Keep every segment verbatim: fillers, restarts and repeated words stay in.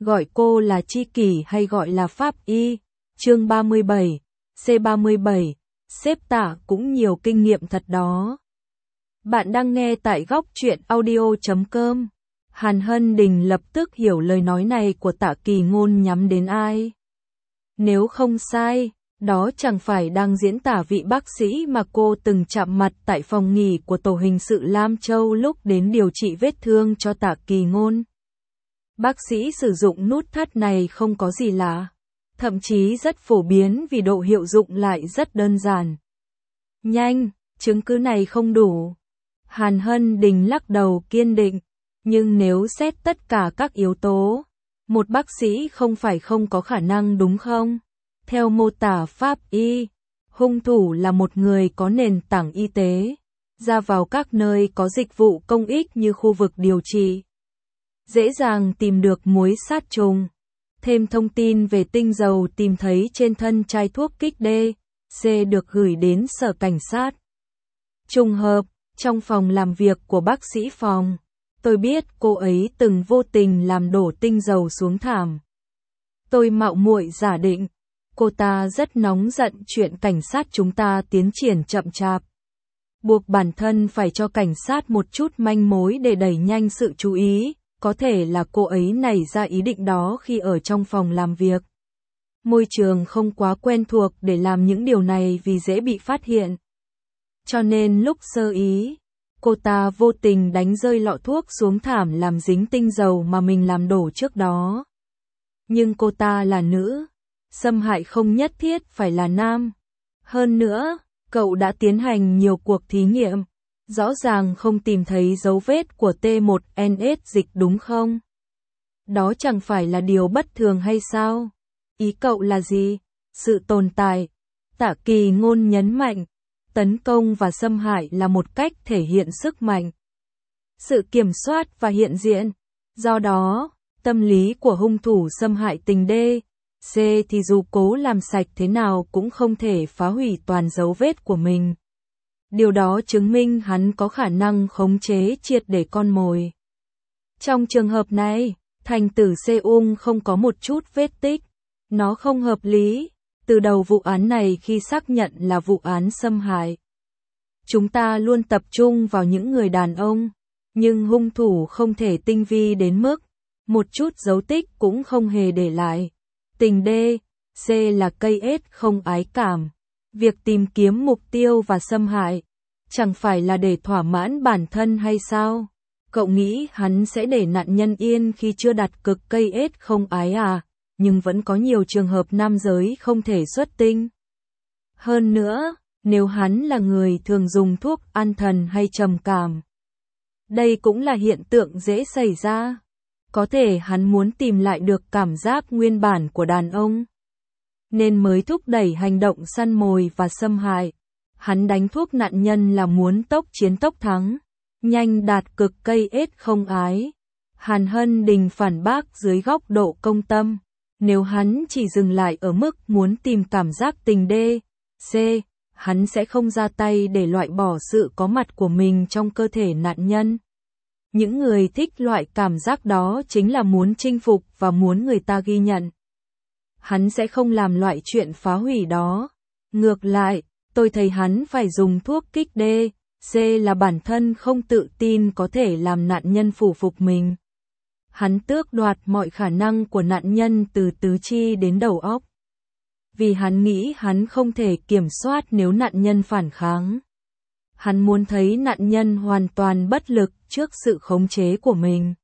gọi cô là tri kỷ hay gọi là pháp y. Chương ba mươi bảy, C ba mươi bảy, sếp Tạ cũng nhiều kinh nghiệm thật đó. Bạn đang nghe tại góc truyện audio chấm com. Hàn Hân Đình lập tức hiểu lời nói này của Tạ Kỳ Ngôn nhắm đến ai. Nếu không sai, đó chẳng phải đang diễn tả vị bác sĩ mà cô từng chạm mặt tại phòng nghỉ của tổ hình sự Lam Châu lúc đến điều trị vết thương cho Tạ Kỳ Ngôn. Bác sĩ sử dụng nút thắt này không có gì lạ, thậm chí rất phổ biến vì độ hiệu dụng lại rất đơn giản. Nhanh, chứng cứ này không đủ. Hàn Hân Đình lắc đầu kiên định, nhưng nếu xét tất cả các yếu tố, một bác sĩ không phải không có khả năng đúng không? Theo mô tả pháp y, hung thủ là một người có nền tảng y tế, ra vào các nơi có dịch vụ công ích như khu vực điều trị. Dễ dàng tìm được muối sát trùng. Thêm thông tin về tinh dầu tìm thấy trên thân chai thuốc kích D, C được gửi đến sở cảnh sát. Trùng hợp, trong phòng làm việc của bác sĩ phòng, tôi biết cô ấy từng vô tình làm đổ tinh dầu xuống thảm. Tôi mạo muội giả định, cô ta rất nóng giận chuyện cảnh sát chúng ta tiến triển chậm chạp. Buộc bản thân phải cho cảnh sát một chút manh mối để đẩy nhanh sự chú ý. Có thể là cô ấy nảy ra ý định đó khi ở trong phòng làm việc. Môi trường không quá quen thuộc để làm những điều này vì dễ bị phát hiện. Cho nên lúc sơ ý, cô ta vô tình đánh rơi lọ thuốc xuống thảm làm dính tinh dầu mà mình làm đổ trước đó. Nhưng cô ta là nữ, xâm hại không nhất thiết phải là nam. Hơn nữa, cậu đã tiến hành nhiều cuộc thí nghiệm. Rõ ràng không tìm thấy dấu vết của T một N S dịch đúng không? Đó chẳng phải là điều bất thường hay sao? Ý cậu là gì? Sự tồn tại. Tạ Kỳ Ngôn nhấn mạnh, tấn công và xâm hại là một cách thể hiện sức mạnh. Sự kiểm soát và hiện diện. Do đó, tâm lý của hung thủ xâm hại tình D, C thì dù cố làm sạch thế nào cũng không thể phá hủy toàn dấu vết của mình. Điều đó chứng minh hắn có khả năng khống chế triệt để con mồi. Trong trường hợp này, thành tử Seung không có một chút vết tích. Nó không hợp lý. Từ đầu vụ án này khi xác nhận là vụ án xâm hại, chúng ta luôn tập trung vào những người đàn ông. Nhưng hung thủ không thể tinh vi đến mức một chút dấu tích cũng không hề để lại. Tình D, C là cây ết không ái cảm. Việc tìm kiếm mục tiêu và xâm hại, chẳng phải là để thỏa mãn bản thân hay sao? Cậu nghĩ hắn sẽ để nạn nhân yên khi chưa đặt cực cây ết không ái à? Nhưng vẫn có nhiều trường hợp nam giới không thể xuất tinh. Hơn nữa, nếu hắn là người thường dùng thuốc an thần hay trầm cảm, đây cũng là hiện tượng dễ xảy ra. Có thể hắn muốn tìm lại được cảm giác nguyên bản của đàn ông, nên mới thúc đẩy hành động săn mồi và xâm hại. Hắn đánh thuốc nạn nhân là muốn tốc chiến tốc thắng, nhanh đạt cực cây ết không ái. Hàn Hân Đình phản bác dưới góc độ công tâm. Nếu hắn chỉ dừng lại ở mức muốn tìm cảm giác tình D, C, hắn sẽ không ra tay để loại bỏ sự có mặt của mình trong cơ thể nạn nhân. Những người thích loại cảm giác đó chính là muốn chinh phục và muốn người ta ghi nhận. Hắn sẽ không làm loại chuyện phá hủy đó. Ngược lại, tôi thấy hắn phải dùng thuốc kích D, C là bản thân không tự tin có thể làm nạn nhân phủ phục mình. Hắn tước đoạt mọi khả năng của nạn nhân từ tứ chi đến đầu óc. Vì hắn nghĩ hắn không thể kiểm soát nếu nạn nhân phản kháng. Hắn muốn thấy nạn nhân hoàn toàn bất lực trước sự khống chế của mình.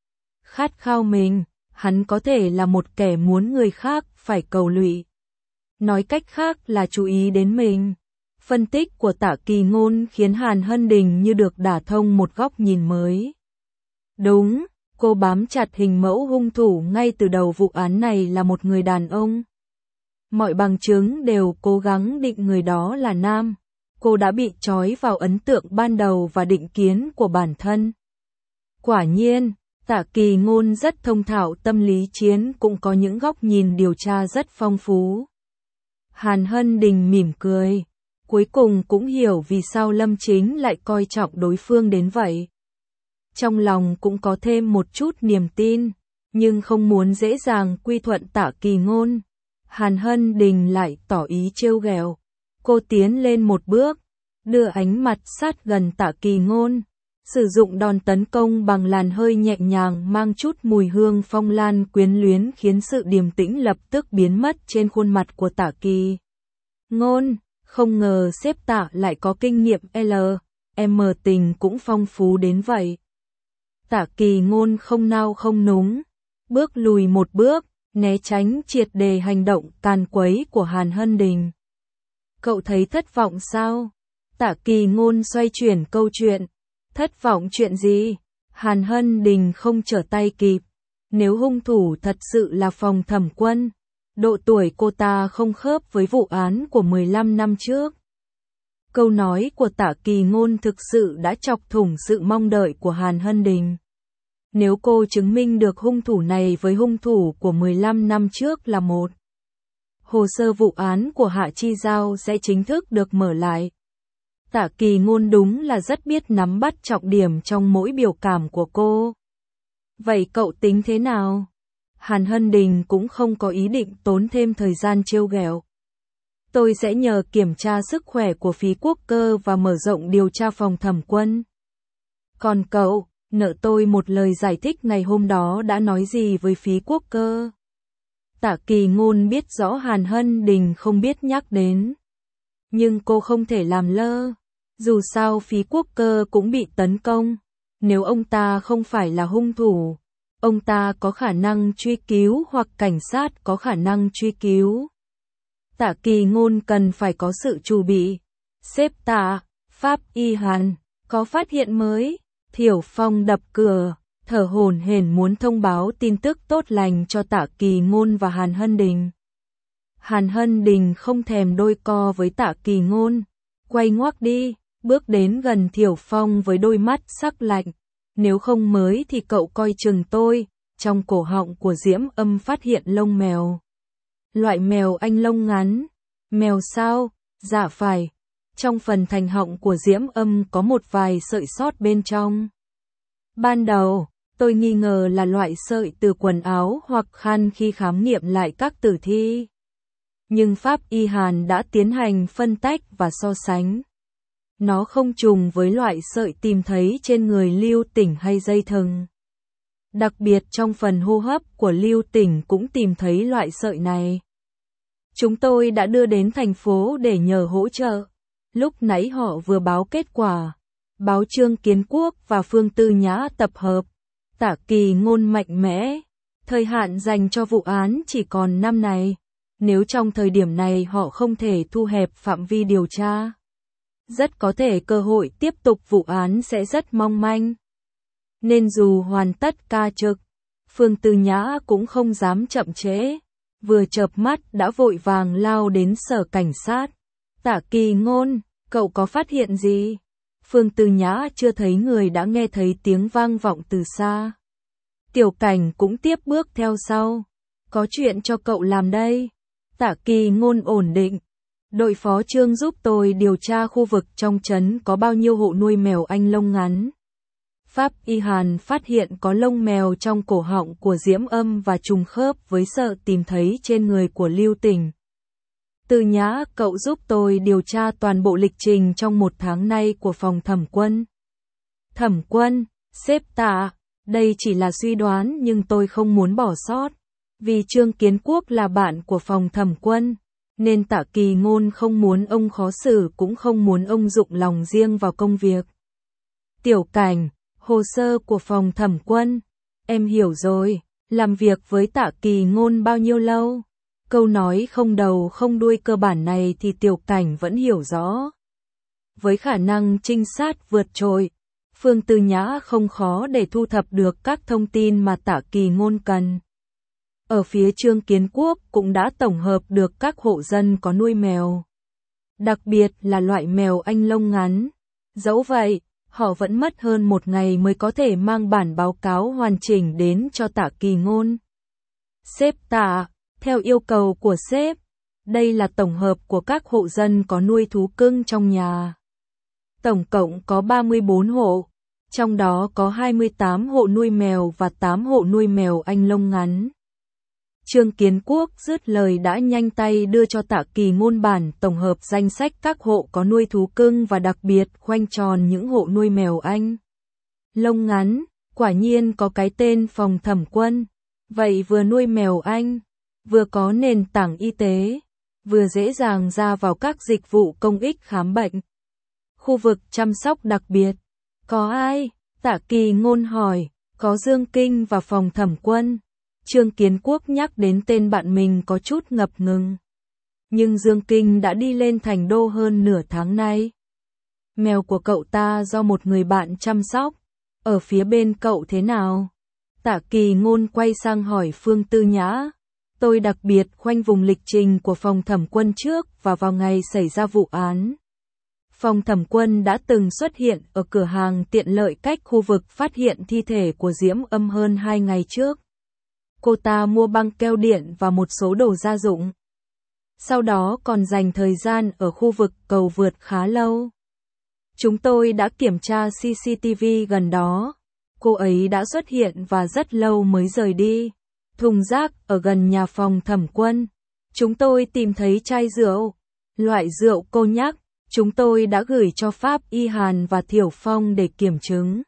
Khát khao mình, hắn có thể là một kẻ muốn người khác phải cầu lụy. Nói cách khác là chú ý đến mình. Phân tích của Tạ Kỳ Ngôn khiến Hàn Hân Đình như được đả thông một góc nhìn mới. Đúng, cô bám chặt hình mẫu hung thủ ngay từ đầu vụ án này là một người đàn ông. Mọi bằng chứng đều cố gắng định người đó là nam. Cô đã bị trói vào ấn tượng ban đầu và định kiến của bản thân. Quả nhiên, Tạ Kỳ Ngôn rất thông thạo tâm lý chiến, cũng có những góc nhìn điều tra rất phong phú. Hàn Hân Đình mỉm cười, cuối cùng cũng hiểu vì sao Lâm Chính lại coi trọng đối phương đến vậy. Trong lòng cũng có thêm một chút niềm tin, nhưng không muốn dễ dàng quy thuận Tạ Kỳ Ngôn. Hàn Hân Đình lại tỏ ý trêu ghẹo. Cô tiến lên một bước, đưa ánh mặt sát gần Tạ Kỳ Ngôn, sử dụng đòn tấn công bằng làn hơi nhẹ nhàng mang chút mùi hương phong lan quyến luyến khiến sự điềm tĩnh lập tức biến mất trên khuôn mặt của Tạ Kỳ Ngôn. Không ngờ sếp Tạ lại có kinh nghiệm L M tình cũng phong phú đến vậy. Tạ Kỳ Ngôn không nao không núng, bước lùi một bước, né tránh triệt đề hành động càn quấy của Hàn Hân Đình. Cậu thấy thất vọng sao? Tạ Kỳ Ngôn xoay chuyển câu chuyện. Thất vọng chuyện gì? Hàn Hân Đình không trở tay kịp. Nếu hung thủ thật sự là Phòng Thẩm Quân, độ tuổi cô ta không khớp với vụ án của mười lăm năm trước. Câu nói của Tạ Kỳ Ngôn thực sự đã chọc thủng sự mong đợi của Hàn Hân Đình. Nếu cô chứng minh được hung thủ này với hung thủ của mười lăm năm trước là một, hồ sơ vụ án của Hạ Chi Giao sẽ chính thức được mở lại. Tạ Kỳ Ngôn đúng là rất biết nắm bắt trọng điểm trong mỗi biểu cảm của cô. Vậy cậu tính thế nào? Hàn Hân Đình cũng không có ý định tốn thêm thời gian trêu ghẹo. Tôi sẽ nhờ kiểm tra sức khỏe của Phí Quốc Cơ và mở rộng điều tra Phòng Thẩm Quân. Còn cậu, nợ tôi một lời giải thích ngày hôm đó đã nói gì với Phí Quốc Cơ? Tạ Kỳ Ngôn biết rõ Hàn Hân Đình không biết nhắc đến. Nhưng cô không thể làm lơ. Dù sao Phí Quốc Cơ cũng bị tấn công. Nếu ông ta không phải là hung thủ, ông ta có khả năng truy cứu hoặc cảnh sát có khả năng truy cứu. Tạ Kỳ Ngôn cần phải có sự chuẩn bị. Sếp Tạ, Pháp Y Hàn, có phát hiện mới. Thiểu Phong đập cửa, thở hổn hển muốn thông báo tin tức tốt lành cho Tạ Kỳ Ngôn và Hàn Hân Đình. Hàn Hân Đình không thèm đôi co với Tạ Kỳ Ngôn, quay ngoắc đi, bước đến gần Thiểu Phong với đôi mắt sắc lạnh. Nếu không mới thì cậu coi chừng tôi. Trong cổ họng của Diễm Âm phát hiện lông mèo. Loại mèo Anh lông ngắn. Mèo sao? Dạ phải. Trong phần thành họng của Diễm Âm có một vài sợi sót bên trong. Ban đầu, tôi nghi ngờ là loại sợi từ quần áo hoặc khăn khi khám nghiệm lại các tử thi. Nhưng Pháp Y Hàn đã tiến hành phân tách và so sánh. Nó không trùng với loại sợi tìm thấy trên người Lưu Tỉnh hay dây thừng. Đặc biệt trong phần hô hấp của Lưu Tỉnh cũng tìm thấy loại sợi này. Chúng tôi đã đưa đến thành phố để nhờ hỗ trợ. Lúc nãy họ vừa báo kết quả. Báo Trương Kiến Quốc và Phương Tư Nhã tập hợp. Tạ Kỳ Ngôn mạnh mẽ. Thời hạn dành cho vụ án chỉ còn năm này. Nếu trong thời điểm này họ không thể thu hẹp phạm vi điều tra, rất có thể cơ hội tiếp tục vụ án sẽ rất mong manh. Nên dù hoàn tất ca trực, Phương Tư Nhã cũng không dám chậm trễ. Vừa chợp mắt đã vội vàng lao đến sở cảnh sát. Tạ Kỳ Ngôn, cậu có phát hiện gì? Phương Tư Nhã chưa thấy người đã nghe thấy tiếng vang vọng từ xa. Tiểu Cảnh cũng tiếp bước theo sau. Có chuyện cho cậu làm đây. Tạ Kỳ Ngôn ổn định. Đội phó Trương giúp tôi điều tra khu vực trong trấn có bao nhiêu hộ nuôi mèo Anh lông ngắn. Pháp Y Hàn phát hiện có lông mèo trong cổ họng của Diễm Âm và trùng khớp với sợi tìm thấy trên người của Lưu Tỉnh. Tư Nhã, cậu giúp tôi điều tra toàn bộ lịch trình trong một tháng nay của Phòng Thẩm Quân. Thẩm Quân, sếp Tạ, đây chỉ là suy đoán nhưng tôi không muốn bỏ sót. Vì Trương Kiến Quốc là bạn của Phòng Thẩm Quân, nên Tạ Kỳ Ngôn không muốn ông khó xử cũng không muốn ông dụng lòng riêng vào công việc. Tiểu Cảnh, hồ sơ của Phòng Thẩm Quân. Em hiểu rồi, làm việc với Tạ Kỳ Ngôn bao nhiêu lâu? Câu nói không đầu không đuôi cơ bản này thì Tiểu Cảnh vẫn hiểu rõ. Với khả năng trinh sát vượt trội, Phương Tư Nhã không khó để thu thập được các thông tin mà Tạ Kỳ Ngôn cần. Ở phía Trương Kiến Quốc cũng đã tổng hợp được các hộ dân có nuôi mèo. Đặc biệt là loại mèo Anh lông ngắn. Dẫu vậy, họ vẫn mất hơn một ngày mới có thể mang bản báo cáo hoàn chỉnh đến cho Tạ Kỳ Ngôn. Sếp Tạ, theo yêu cầu của sếp, đây là tổng hợp của các hộ dân có nuôi thú cưng trong nhà. Tổng cộng có ba mươi bốn hộ. trong đó có hai mươi tám hộ nuôi mèo và tám hộ nuôi mèo Anh lông ngắn. Trương Kiến Quốc dứt lời đã nhanh tay đưa cho Tạ Kỳ Ngôn bản tổng hợp danh sách các hộ có nuôi thú cưng và đặc biệt khoanh tròn những hộ nuôi mèo Anh lông ngắn, quả nhiên có cái tên Phòng Thẩm Quân. Vậy vừa nuôi mèo Anh, vừa có nền tảng y tế, vừa dễ dàng ra vào các dịch vụ công ích khám bệnh. Khu vực chăm sóc đặc biệt, có ai? Tạ Kỳ Ngôn hỏi, có Dương Kinh và Phòng Thẩm Quân. Trương Kiến Quốc nhắc đến tên bạn mình có chút ngập ngừng. Nhưng Dương Kinh đã đi lên thành đô hơn nửa tháng nay. Mèo của cậu ta do một người bạn chăm sóc, ở phía bên cậu thế nào? Tạ Kỳ Ngôn quay sang hỏi Phương Tư Nhã. Tôi đặc biệt khoanh vùng lịch trình của Phòng Thẩm Quân trước và vào ngày xảy ra vụ án. Phòng Thẩm Quân đã từng xuất hiện ở cửa hàng tiện lợi cách khu vực phát hiện thi thể của Diễm Âm hơn hai ngày trước. Cô ta mua băng keo điện và một số đồ gia dụng. Sau đó còn dành thời gian ở khu vực cầu vượt khá lâu. Chúng tôi đã kiểm tra xê xê tê vê gần đó. Cô ấy đã xuất hiện và rất lâu mới rời đi. Thùng rác ở gần nhà Phòng Thẩm Quân. Chúng tôi tìm thấy chai rượu. Loại rượu cô nhắc, chúng tôi đã gửi cho Pháp Y Hàn và Thiểu Phong để kiểm chứng.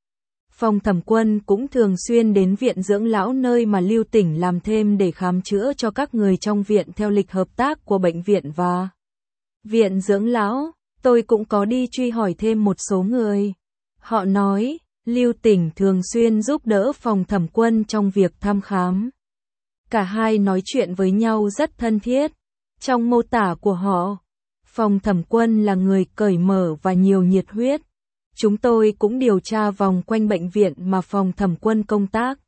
Phòng Thẩm Quân cũng thường xuyên đến viện dưỡng lão nơi mà Lưu Tỉnh làm thêm để khám chữa cho các người trong viện theo lịch hợp tác của bệnh viện và viện dưỡng lão. Tôi cũng có đi truy hỏi thêm một số người. Họ nói, Lưu Tỉnh thường xuyên giúp đỡ Phòng Thẩm Quân trong việc thăm khám. Cả hai nói chuyện với nhau rất thân thiết. Trong mô tả của họ, Phòng Thẩm Quân là người cởi mở và nhiều nhiệt huyết. Chúng tôi cũng điều tra vòng quanh bệnh viện mà Phòng Thẩm Quân công tác.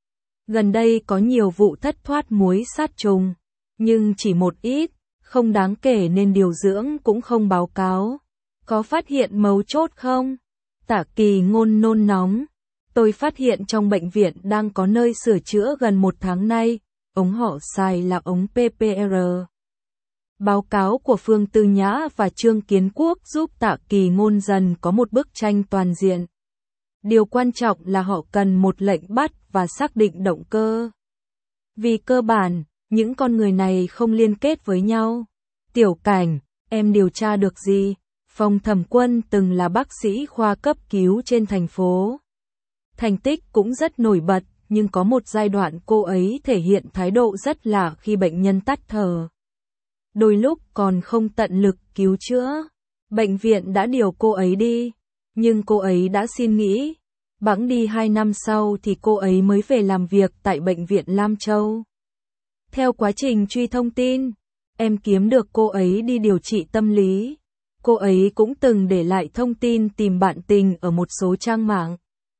Gần đây có nhiều vụ thất thoát muối sát trùng, nhưng chỉ một ít, không đáng kể nên điều dưỡng cũng không báo cáo. Có phát hiện mấu chốt không? Tạ Kỳ Ngôn nôn nóng. Tôi phát hiện trong bệnh viện đang có nơi sửa chữa gần một tháng nay, ống họ xài là ống pê pê rờ. Báo cáo của Phương Tư Nhã và Trương Kiến Quốc giúp Tạ Kỳ Ngôn dần có một bức tranh toàn diện. Điều quan trọng là họ cần một lệnh bắt và xác định động cơ. Vì cơ bản, những con người này không liên kết với nhau. Tiểu Cảnh, em điều tra được gì? Phòng Thẩm Quân từng là bác sĩ khoa cấp cứu trên thành phố. Thành tích cũng rất nổi bật, nhưng có một giai đoạn cô ấy thể hiện thái độ rất lạ khi bệnh nhân tắt thở. Đôi lúc còn không tận lực cứu chữa. Bệnh viện đã điều cô ấy đi, nhưng cô ấy đã xin nghỉ. Bẵng đi hai năm sau thì cô ấy mới về làm việc tại Bệnh viện Lam Châu. Theo quá trình truy thông tin, em kiếm được cô ấy đi điều trị tâm lý. Cô ấy cũng từng để lại thông tin tìm bạn tình ở một số trang mạng.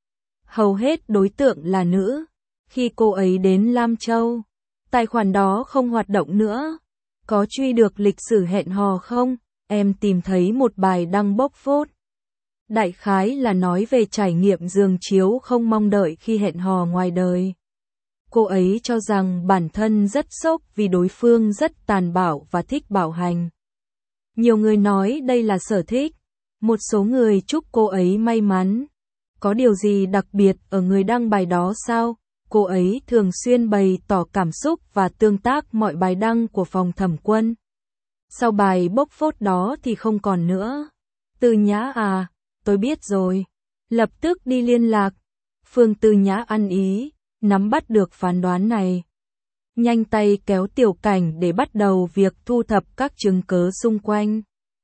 Hầu hết đối tượng là nữ. Khi cô ấy đến Lam Châu, tài khoản đó không hoạt động nữa. Có truy được lịch sử hẹn hò không? Em tìm thấy một bài đăng bốc phốt. Đại khái là nói về trải nghiệm giường chiếu không mong đợi khi hẹn hò ngoài đời. Cô ấy cho rằng bản thân rất sốc vì đối phương rất tàn bạo và thích bảo hành. Nhiều người nói đây là sở thích. Một số người chúc cô ấy may mắn. Có điều gì đặc biệt ở người đăng bài đó sao? Cô ấy thường xuyên bày tỏ cảm xúc và tương tác mọi bài đăng của Phòng Thẩm Quân. Sau bài bốc phốt đó thì không còn nữa. Tư Nhã à, tôi biết rồi. Lập tức đi liên lạc. Phương Tư Nhã ăn ý, nắm bắt được phán đoán này. Nhanh tay kéo Tiểu Cảnh để bắt đầu việc thu thập các chứng cứ xung quanh.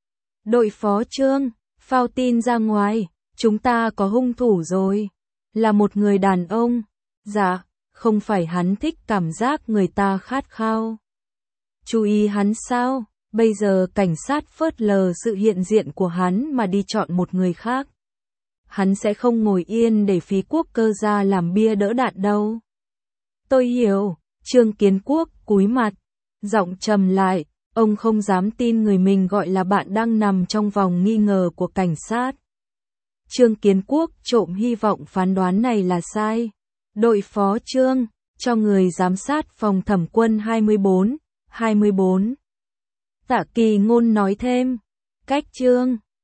Đội phó Trương, phao tin ra ngoài, chúng ta có hung thủ rồi. Là một người đàn ông. Dạ, không phải hắn thích cảm giác người ta khát khao. Chú ý hắn sao? Bây giờ cảnh sát phớt lờ sự hiện diện của hắn mà đi chọn một người khác. Hắn sẽ không ngồi yên để phí quốc cơ ra làm bia đỡ đạn đâu. Tôi hiểu. Trương Kiến Quốc cúi mặt, giọng trầm lại, ông không dám tin người mình gọi là bạn đang nằm trong vòng nghi ngờ của cảnh sát. Trương Kiến Quốc trộm hy vọng phán đoán này là sai. Đội phó Trương, cho người giám sát Phòng Thẩm Quân hai mươi bốn, hai mươi bốn. Tạ Kỳ Ngôn nói thêm, cách Trương.